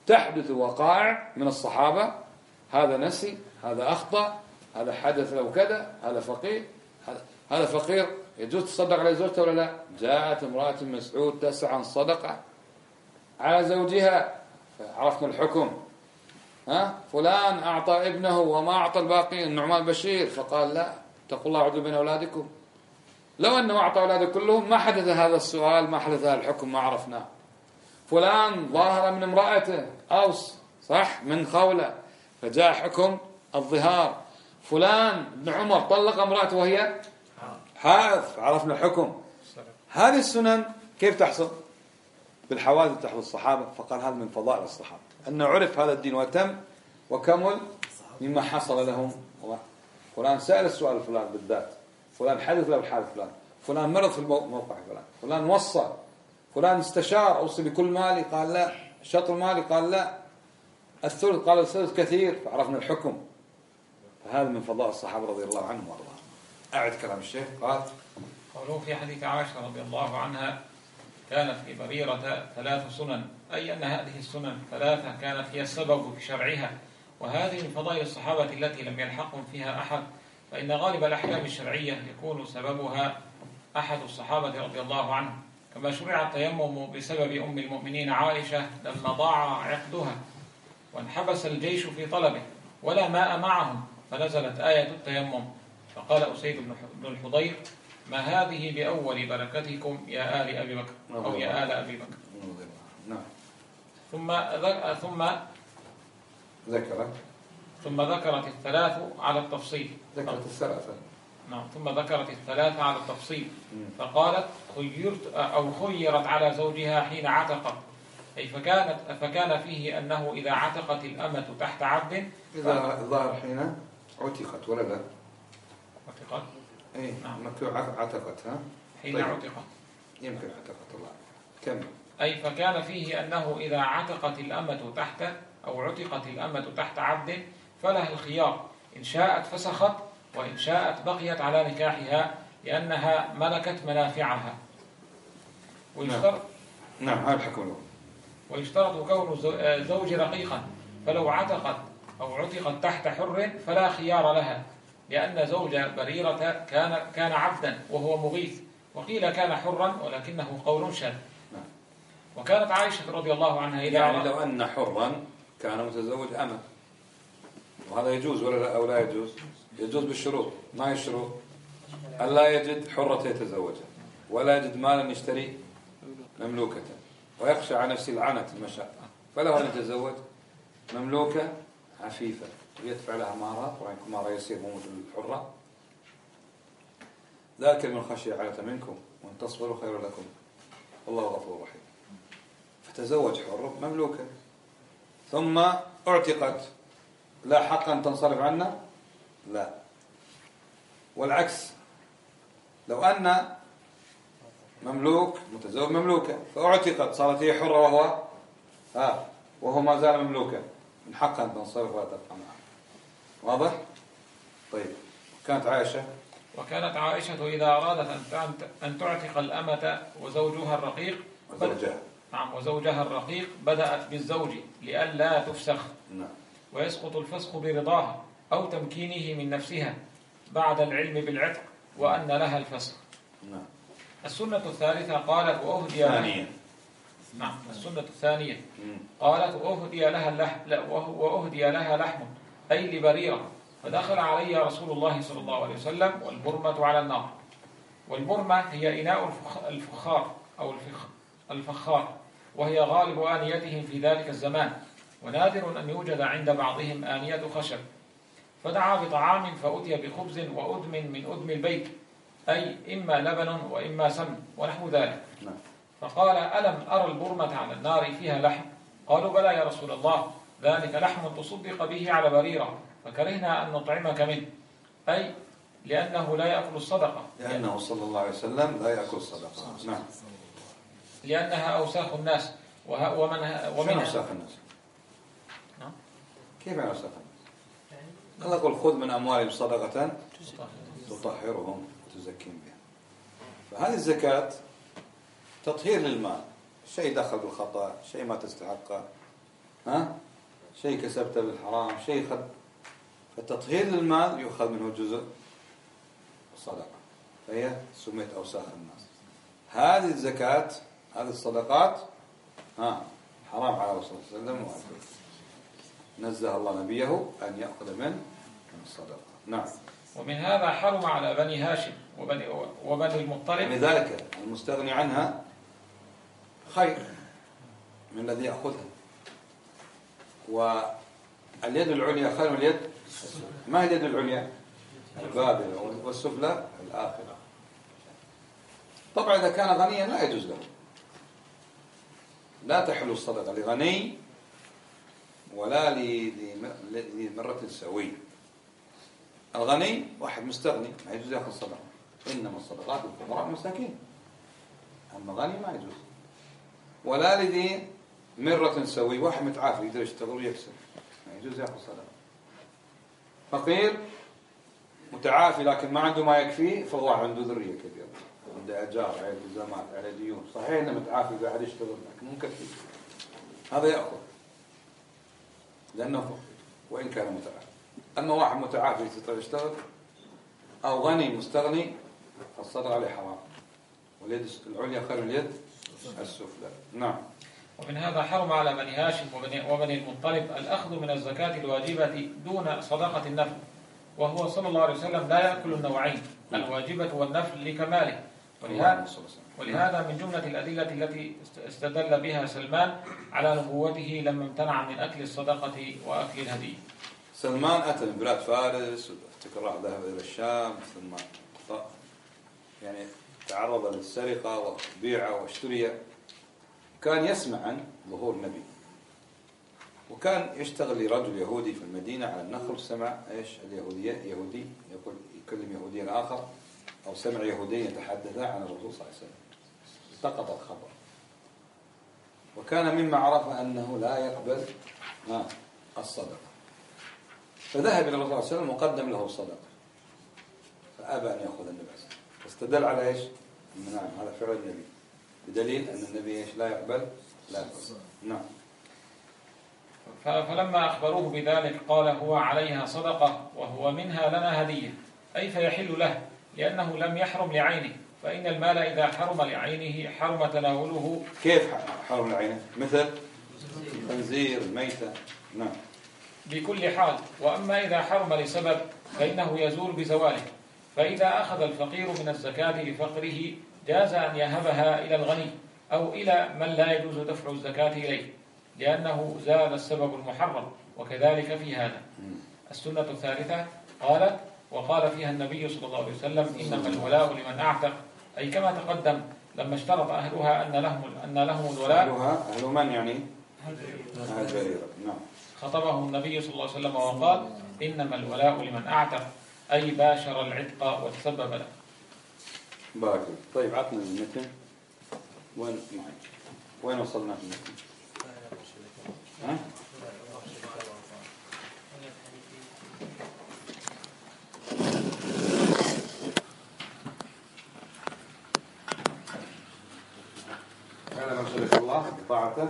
تحدث وقائع من الصحابة، هذا نسي، هذا أخطأ، هذا حدث له كذا، هذا فقير، هذا فقير يجوز تصدق على زوجته ولا لا؟ جاءت امرأة مسعود تسعى عن صدقة على زوجها، عرفنا الحكم. ها فلان أعطى ابنه وما أعطى الباقي، النعمان بشير، فقال لا اتقوا الله عدوا بين أولادكم. لو أنه أعطى أولاده كلهم ما حدث هذا السؤال، ما حدث هذا الحكم، ما عرفناه. فلان ظاهر من امرأته أوس صح من خولة، فجاء حكم الظهار. فلان ابن عمر طلق امرأته وهي حائض، عرفنا الحكم. هذه السنن كيف تحصل؟ بالحوادث تحصل الصحابة. فقال هذا من فضائل الصحابة أنه عرف هذا الدين وتم وكمل مما حصل لهم. فلان سأل السؤال فلان بالذات، فلان حدث له الحال فلان، فلان مرض في الموقع فلان، فلان وصى، فلان استشار أوصي بكل مالي قال لا، شطر مالي قال لا، الثلث قال الثلث كثير، فعرفنا الحكم. فهذا من فضائل الصحابة رضي الله عنهم وارضاهم. أعد كلام الشيخ. قال
قوله في حديث عائشة رضي الله عنها كانت في بريرة ثلاث سنن، أي أن هذه السنن ثلاثة كانت هي السبب في شرعها، وهذه من فضائل الصحابة التي لم يلحقهم فيها أحد، فإن غالب الأحكام الشرعية يكون سببها أحد الصحابة رضي الله عنهم، كما شرع التيمم بسبب أم المؤمنين عائشة لما ضاع عقدها وانحبس الجيش في طلبه ولا ماء معهم، فنزلت آية التيمم، فقال أسيد بن الحضير ما هذه بأول بركتكم يا آل أبي بكر أو يا آل أبي بكر.
نعم.
ثم ثم
ذكرت
ثم ذكرت الثلاث على التفصيل.
ذكرت الثلاثة.
نعم. ثم ذكرت الثلاث على التفصيل فقالت خيرت أو خيرت على زوجها حين عتقت، أي فكانت فكان فيه أنه إذا عتقت الأمة تحت عبد،
إذا ظهر حين عتقت ولا لا؟
عتقت.
إيه
نعم.
مكتوب عتقت. ها
حين
طيب.
عتقت
يمكن عتقت الله. كم؟
أي فكان فيه أنه إذا عتقت الأمة تحت أو عتقت الأمة تحت عبد فلها الخيار، إن شاءت فسخت وإن شاءت بقيت على نكاحها لأنها ملكت منافعها. ويشترط
نعم. نعم هذا الحكم له.
ويشترط كون زوج رقيقا، فلو عتقت أو عتقت تحت حر فلا خيار لها، لأن زوج بريرة كان كان عبدا وهو مغيث، وقيل كان حرا ولكنه قول شاذ. وكانت عائشة رضي الله عنها إذا
يعني لو أن حرا كان متزوج أمة، وهذا يجوز ولا لا أو لا يجوز؟ يجوز بالشروط. ما هي الشروط؟ ألا يجد حرة يتزوجها، ولا يجد مالا يشتري مملوكة، ويخشى على نفسه العنة المشاقة، فله أن يتزوج مملوكة عفيفة ويدفع لها مهرات، ويكون مهر يسير مو مثل الحرة. ذاك من خشي عنة منكم وأن تصبروا خير لكم والله غفور رحيم. فتزوج حر مملوكة ثم اعتقت، لا حق أن تنصرف عنه؟ لا. والعكس، لو أن مملوك متزوج مملوكة فاعتقت صارت هي حرة وهو ها وهو ما زال مملوكا، من حقها أن تنصرف ولا تبقى معه. واضح؟ طيب. كانت عائشة
وكانت عائشة إذا أرادت أن تعتق الأمة وزوجها الرقيق
وزوجها
نعم وزوجها الرقيق بدأت بالزوج لئلا تفسخ،
نعم.
ويسقط الفسخ برضاها أو تمكينه من نفسها بعد العلم بالعتق وأن لها الفسخ.
نعم.
السنة الثالثة قالت وأهدي لها نعم السنة الثانية قالت وأهدي لها اللحم وأهدي لها لحم أي لبريرة، فدخل علي رسول الله صلى الله عليه وسلم والبرمة على النار. والبرمة هي إناء الفخار أو الفخار، وهي غالب آنيتهم في ذلك الزمان، ونادر أن يوجد عند بعضهم آنية خشب. فدعا بطعام فأتي بخبز وأدم من أدم البيت، أي إما لبن وإما سمن ونحو ذلك. فقال ألم أرى البرمة على النار فيها لحم؟ قالوا بلى يا رسول الله، ذلك لحم تصدق به على بريرة، فكرهنا أن نطعمك منه، أي لأنه لا يأكل الصدقة،
لأنه صلى الله عليه وسلم لا يأكل الصدقة. نعم.
لأنها أوساخ الناس ومنها
ومن أوساخ الناس.
نعم.
كيف يعني أوساخ الناس؟ الله يقول خذ من أموالهم صدقة تطهرهم وتزكيهم بها. فهذه ها شيء كسبته بالحرام، شيء خد، فالتطهير للمال يؤخذ منه جزء الصدقة، فهي سميت أوساخ الناس. هذه الزكاة، هذه الصدقات ها حرام على رسول الله صلى الله عليه وسلم، نزه الله نبيه أن يأخذ من الصدقة. نعم.
ومن هذا حرم على بني هاشم وبني, وبني المطلب.
لذلك المستغني عنها خير من الذي يأخذها، واليد العليا خير من اليد. ما هي اليد العليا؟ الباذلة، والسفلى الآخرة. طبعا إذا كان غنيا لا يجوز له، لا تحل الصدقة لغني ولا لذي مرة سوي. الغني واحد مستغني ما يجوز يأخذ صدقة، إنما الصدقات للفقراء والمساكين. أما غني ما يجوز. ولا لذي مرة سوي، واحد متعافي يقدر يشتغل ويكسب، ما يجوز يأخذ صدقة. فقير متعافي لكن ما عنده ما يكفيه، فهو عنده ذرية كبيرة، عنده أجار، عنده التزامات، على ديون. صحيح إنه متعافي قاعد يشتغل لكن مو كفيه، هذا يأخذ لأنه فقير وإن كان متعافي. أما واحد متعافي يستطيع يشتغل أو غني مستغني فالصدقة عليه حرام، واليد العليا خير من اليد السفلى. نعم.
ومن هذا حرم على بني هاشم وبني, وبني المطلب الأخذ من الزكاة الواجبة دون صدقة النفل، وهو صلى الله عليه وسلم لا يأكل النوعين الواجبة والنفل لكماله. ولهذا, ولهذا من جملة الأدلة التي استدل بها سلمان على نبوته لما امتنع من أكل الصدقة وأكل الهدي.
سلمان أتى من بلاد فارس، وافتكر راح ذهب إلى الشام، ثم يعني تعرض للسرقة وبيع واشتري. كان يسمع عن ظهور النبي، وكان يشتغل لرجل يهودي في المدينة على النخل. سمع إيش اليهودية، يهودي يقول يكلم يهوديا آخر، أو سمع يهودي يتحدث عن الرسول صلى الله عليه وسلم، التقط الخبر. وكان مما عرف أنه لا يقبل الصدقة، فذهب إلى الرسول صلى الله عليه وسلم وقدم له الصدقة، فأبى أن يأخذ النبي. فاستدل على إيش؟ نعم هذا فعل النبي، بدليل أن النبي إيش لا يقبل لا يقبل. نعم.
فلما أخبروه بذلك قال هو عليها صدقة وهو منها لنا هدية، أي فيحل له لأنه لم يحرم لعينه، فإن المال إذا حرم لعينه حرم تناوله.
كيف حرم لعينه؟ مثل الخنزير، الميتة. نعم.
بكل حال. وأما إذا حرم لسبب فإنه يزول بزواله، فإذا أخذ الفقير من الزكاة لفقره جاز أن يهبها إلى الغني أو إلى من لا يجوز دفع الزكاة إليه، لأنه زال السبب المحرم. وكذلك في هذا. السنة الثالثة قالت وقال فيها النبي صلى الله عليه وسلم إنما الولاء لمن أعتق، أي كما تقدم لما اشترط أهلها أن لهم أن لهم الولاء.
أهلها أهل من يعني؟ أهل جريرة. نعم.
خطبه النبي صلى الله عليه وسلم وقال إنما الولاء لمن أعتق، أي باشر العتق وتسبب له.
بارك. طيب عطنا المتن. وين معي؟ وين وصلنا في المتن؟ ها؟ هذا مرشدك الله بطاعته.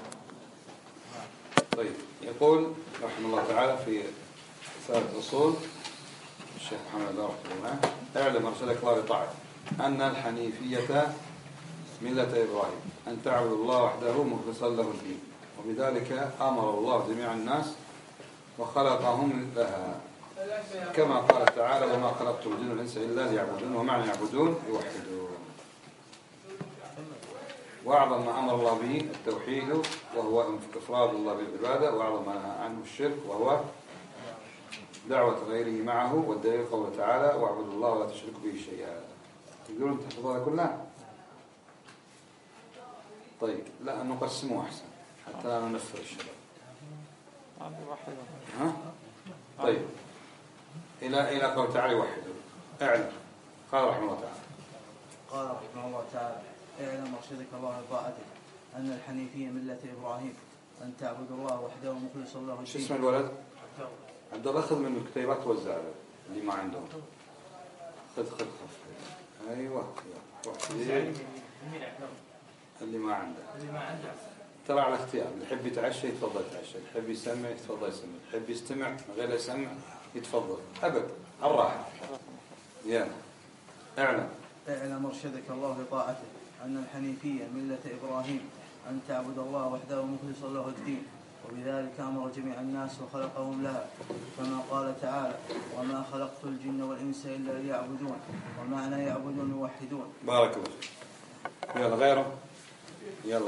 طيب يقول رحمه الله تعالى في رسالة أصول الشيخ محمد الله رحمه الله: اعلم مرشدك الله بطاعته أن الحنيفية ملة إبراهيم، أن تعبد الله وحده مخلصا له الدين، وبذلك أمر الله جميع الناس وخلقهم لها، كما قال تعالى: وما خلقت الجن والإنس إلا ليعبدون، ومعنى يعبدون يوحدون. وأعظم ما أمر الله به التوحيد وهو إفراد الله بالعبادة، وأعظم ما نهى عنه الشرك وهو دعوة غيره معه، والدليل قوله تعالى: واعبدوا الله ولا تشركوا به شيئا. تقولون تحفظها كلها؟ طيب لا نقسمه أحسن حتى لا ننفر الشباب. ها؟ طيب إلى إلى قول تعالى: وحده. اعلم. قال رحمه الله تعالى
قال رحمه الله تعالى: اعلم مرشدك الله بطاعته أن الحنيفية ملة إبراهيم، أن تعبدوا الله وحده مخلصا له الدين.
شو اسم الولد؟ عبد الله. خذ من الكتيبات وزع اللي ما عندهم. خذ خذ خذ. أيوة. اللي ما عنده. اللي ما عنده. ترى على اختيار، اللي يحب يتعشى يتفضل يتعشى، اللي يحب يسمع يتفضل يسمع، اللي يحب يستمع من غير لا يسمع يتفضل أبد على الراحة. يلا اعلم
اعلم أرشدك الله لطاعته أن الحنيفية ملة إبراهيم أن تعبد الله وحده مخلصا له الدين، وبذلك أمر جميع الناس وخلقهم لها، كما قال تعالى: وما خلقت الجن والإنس إلا ليعبدون، ومعنى يعبدون يوحدون.
بارك الله. يلا غيره. يلا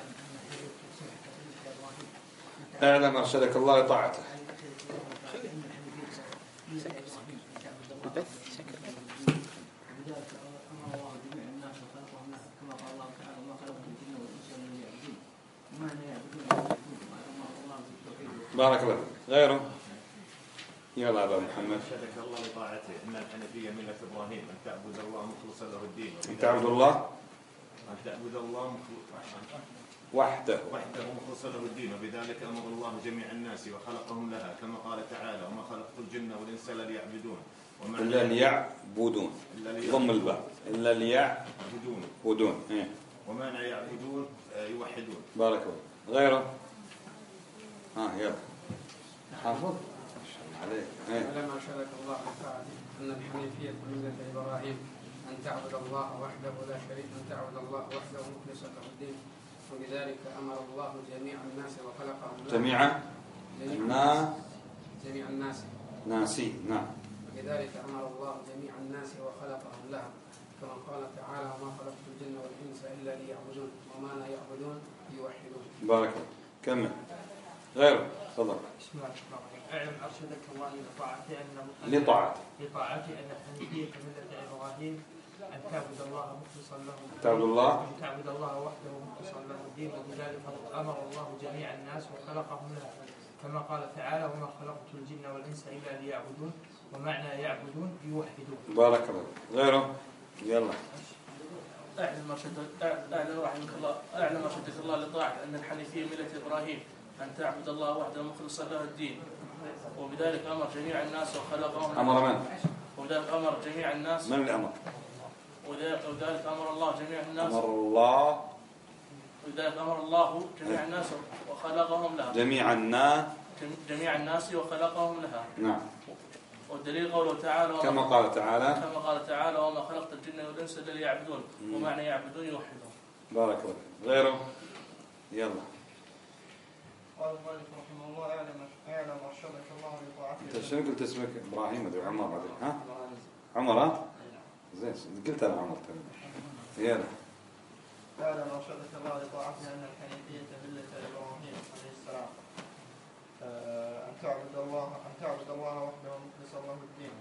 اعلم أرشدك الله لطاعته. بارك الله. غيره. يلا أبا محمد.
أرشدك الله لطاعته أن الحنفية ملة إبراهيم أن تعبد الله مخلصا له الدين.
أن تعبد الله
أن تعبد الله
وحده
وحده مخلصا له الدين، وبذلك أمر الله جميع الناس وخلقهم لها، كما قال تعالى: وما خلقت الجن والإنس إلا ليعبدون.
إلا ليعبدون ضم الباء إلا ليعبدون ودون. إيه.
ومعنى يعبدون يوحدون.
بارك الله. غيره. ها يلا حافظ عليك.
ولما شرك الله لطاعته أن الحنيفية ملة إبراهيم أن تعبد الله وحده لا شريك أن تعبد الله وحده مخلصا له الدين، وبذلك أمر الله جميع الناس وخلقهم لها.
جميع الناس
جميع الناس
ناسي. نعم.
وبذلك أمر الله جميع الناس وخلقهم لها، كما قال تعالى: وما خلقت الجن والإنس إلا ليعبدون، وما لا يعبدون يوحدون.
بارك الله. كمل. غيره. تفضل.
بسم الله الرحمن الرحيم. اعلم أرشدك الله لطاعته أن
لطاعته
لطاعته أن الحنيفية ملة إبراهيم أن تعبد الله مخلصا له
تعبد الله
أن تعبد الله وحده مخلصا له الدين، وبذلك أمر الله جميع الناس وخلقهم لها، كما قال تعالى: وما خلقت الجن والإنس إلا ليعبدون، ومعنى يعبدون يوحدون.
بارك الله. غيره. يلا
اعلم أرشدك اعلم رحمك الله اعلم أرشدك الله لطاعته أن الحنيفية ملة إبراهيم أن تعبد الله وحده مخلصا له الدين، وبذلك أمر جميع الناس وخلقهم.
أمر من؟
وبذلك أمر جميع الناس.
من اللي أمر؟
وذلك أمر الله جميع الناس.
أمر الله.
وذلك أمر الله جميع الناس وخلقهم لها.
جميع الناس.
جميع الناس وخلقهم لها.
نعم.
والدليل قوله تعالى:
كما قال تعالى
كما قال تعالى: وما خلقت الجن والإنس إلا ليعبدون، ومعنى يعبدون يوحدون.
بارك الله. غيره. يلا.
قال المؤلف رحمه الله: اعلم اعلم ارشدك الله لطاعته.
انت شنو قلت اسمك؟ ابراهيم ادري عمر بعدين. ها؟ عمر. ها؟ زين قلت انا عمر تمام. يلا.
اعلم ارشدك الله لطاعته ان الحنيفية ملة ابراهيم عليه السلام ان تعبد الله ان تعبد الله وحده مخلصا له الدين،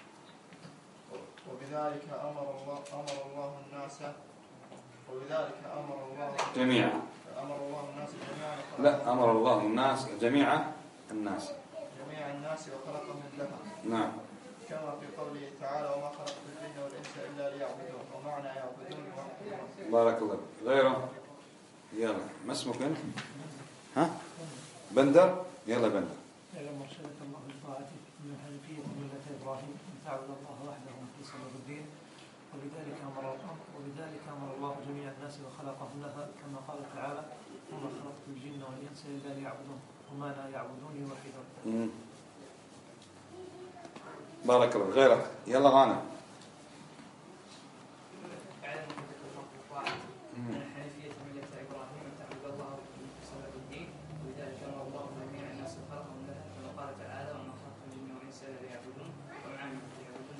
وبذلك امر الله امر الله الناس وبذلك امر الله
جميعا.
امر الله الناس جميعا.
لا أمر الله الناس جميع الناس
جميع الناس وخلقهم لها.
نعم.
كما في قوله تعالى: وما خلقت الجن والإنس إلا ليعبدون، ومعنى يعبدون يوحدون.
بارك الله. غيره. يلا ما اسمك انت؟ ها؟ بندر. يلا بندر.
اعلم أرشدك الله لطاعته أن الحنيفية ملة إبراهيم أن تعبد الله وحده مخلصا له الدين، وبذلك أمر وبذلك أمر الله جميع الناس وخلقهم لها، كما قال تعالى: وما خلقت الجن والإنس إلا ليعبدون، وما لا يعبدون يوحدون.
بارك الله. غيرك. يلا غانم.
اعلم أرشدك الله لطاعته أن الحنيفية ملة إبراهيم أن تعبد الله مخلصا له الدين، وبذلك أمر الله جميع الناس وخلقهم لها، كما قال تعالى: وما خلقت الجن والإنس إلا ليعبدون، ومعنى يعبدون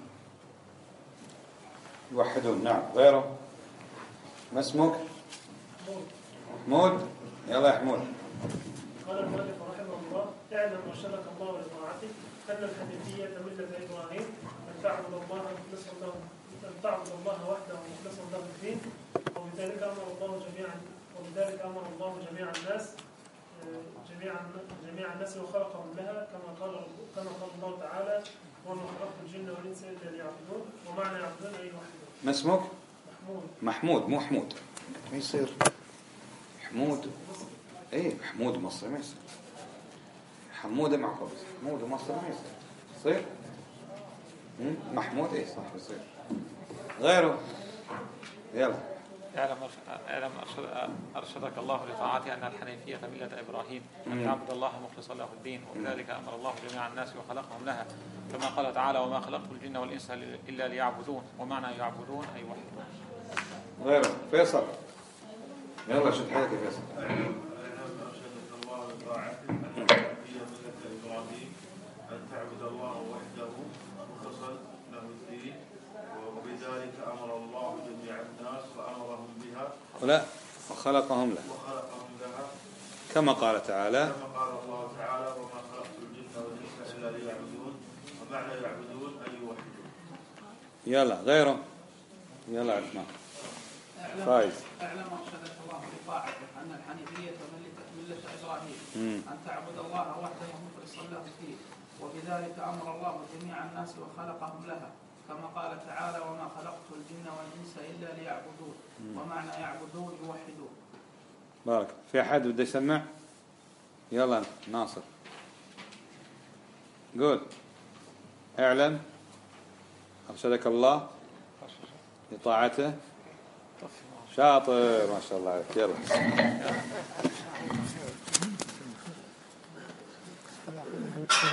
يوحدون. نعم. غيره. ما اسمك؟ محمود. يلا يا حمود.
قال المؤلف رحمه الله: اعلم أرشدك الله لطاعته أن الحنيفية ملة إبراهيم أن تعبد الله مخلصا له أن تعبد الله وحده مخلصا له الدين، وبذلك أمر الله جميعا وبذلك أمر الله جميع الناس جميع جميع الناس وخلقهم لها، كما قال كما قال الله تعالى: وما خلقت الجن والإنس إلا ليعبدون، ومعنى يعبدون أي يوحدون.
ما اسمك؟
محمود.
محمود مو حمود. ما يصير حمود. اي محمود مصري ما يصير. حمودة معقول. حمود مصري ما يصير. يصير؟ محمود اي صح يصير. غيره. يلا.
اعلم اعلم أرشدك الله لطاعته أن الحنيفية ملة إبراهيم أن تعبد الله مخلصا له الدين وبذلك أمر الله جميع الناس وخلقهم لها كما قال تعالى وما خلقت الجن والإنس إلا ليعبدون ومعنى يعبدون أي وحدون.
غيره فيصل يلا شد حياتك يا فيصل.
أرشدك الله لطاعته أن الحنيفية ملة إبراهيم أن تعبد الله وحده مخلصا له الدين وبذلك أمر الله جميع الناس وأمرهم بها
ولا وخلقهم له
وخلقهم لها
كما قال تعالى
كما قال الله تعالى وما خلقت الجن والإنس إلا ليعبدون ومعنى يعبدون أي يوحدون.
يلا غيره يلا عثمان فايز.
اعلم ارشدك الله لطاعته ان الحنيفيه مله ابراهيم ان تعبد الله وحده مخلصا له الدين وبذلك امر الله جميع الناس وخلقهم لها كما قال تعالى وما خلقت الجن والانس الا ليعبدون ومعنى يعبدون يوحدون.
بارك. في احد بده يسمع؟ يلا ناصر قول. اعلم ارشدك الله لطاعته. شاطر ما شاء الله عليك. يلا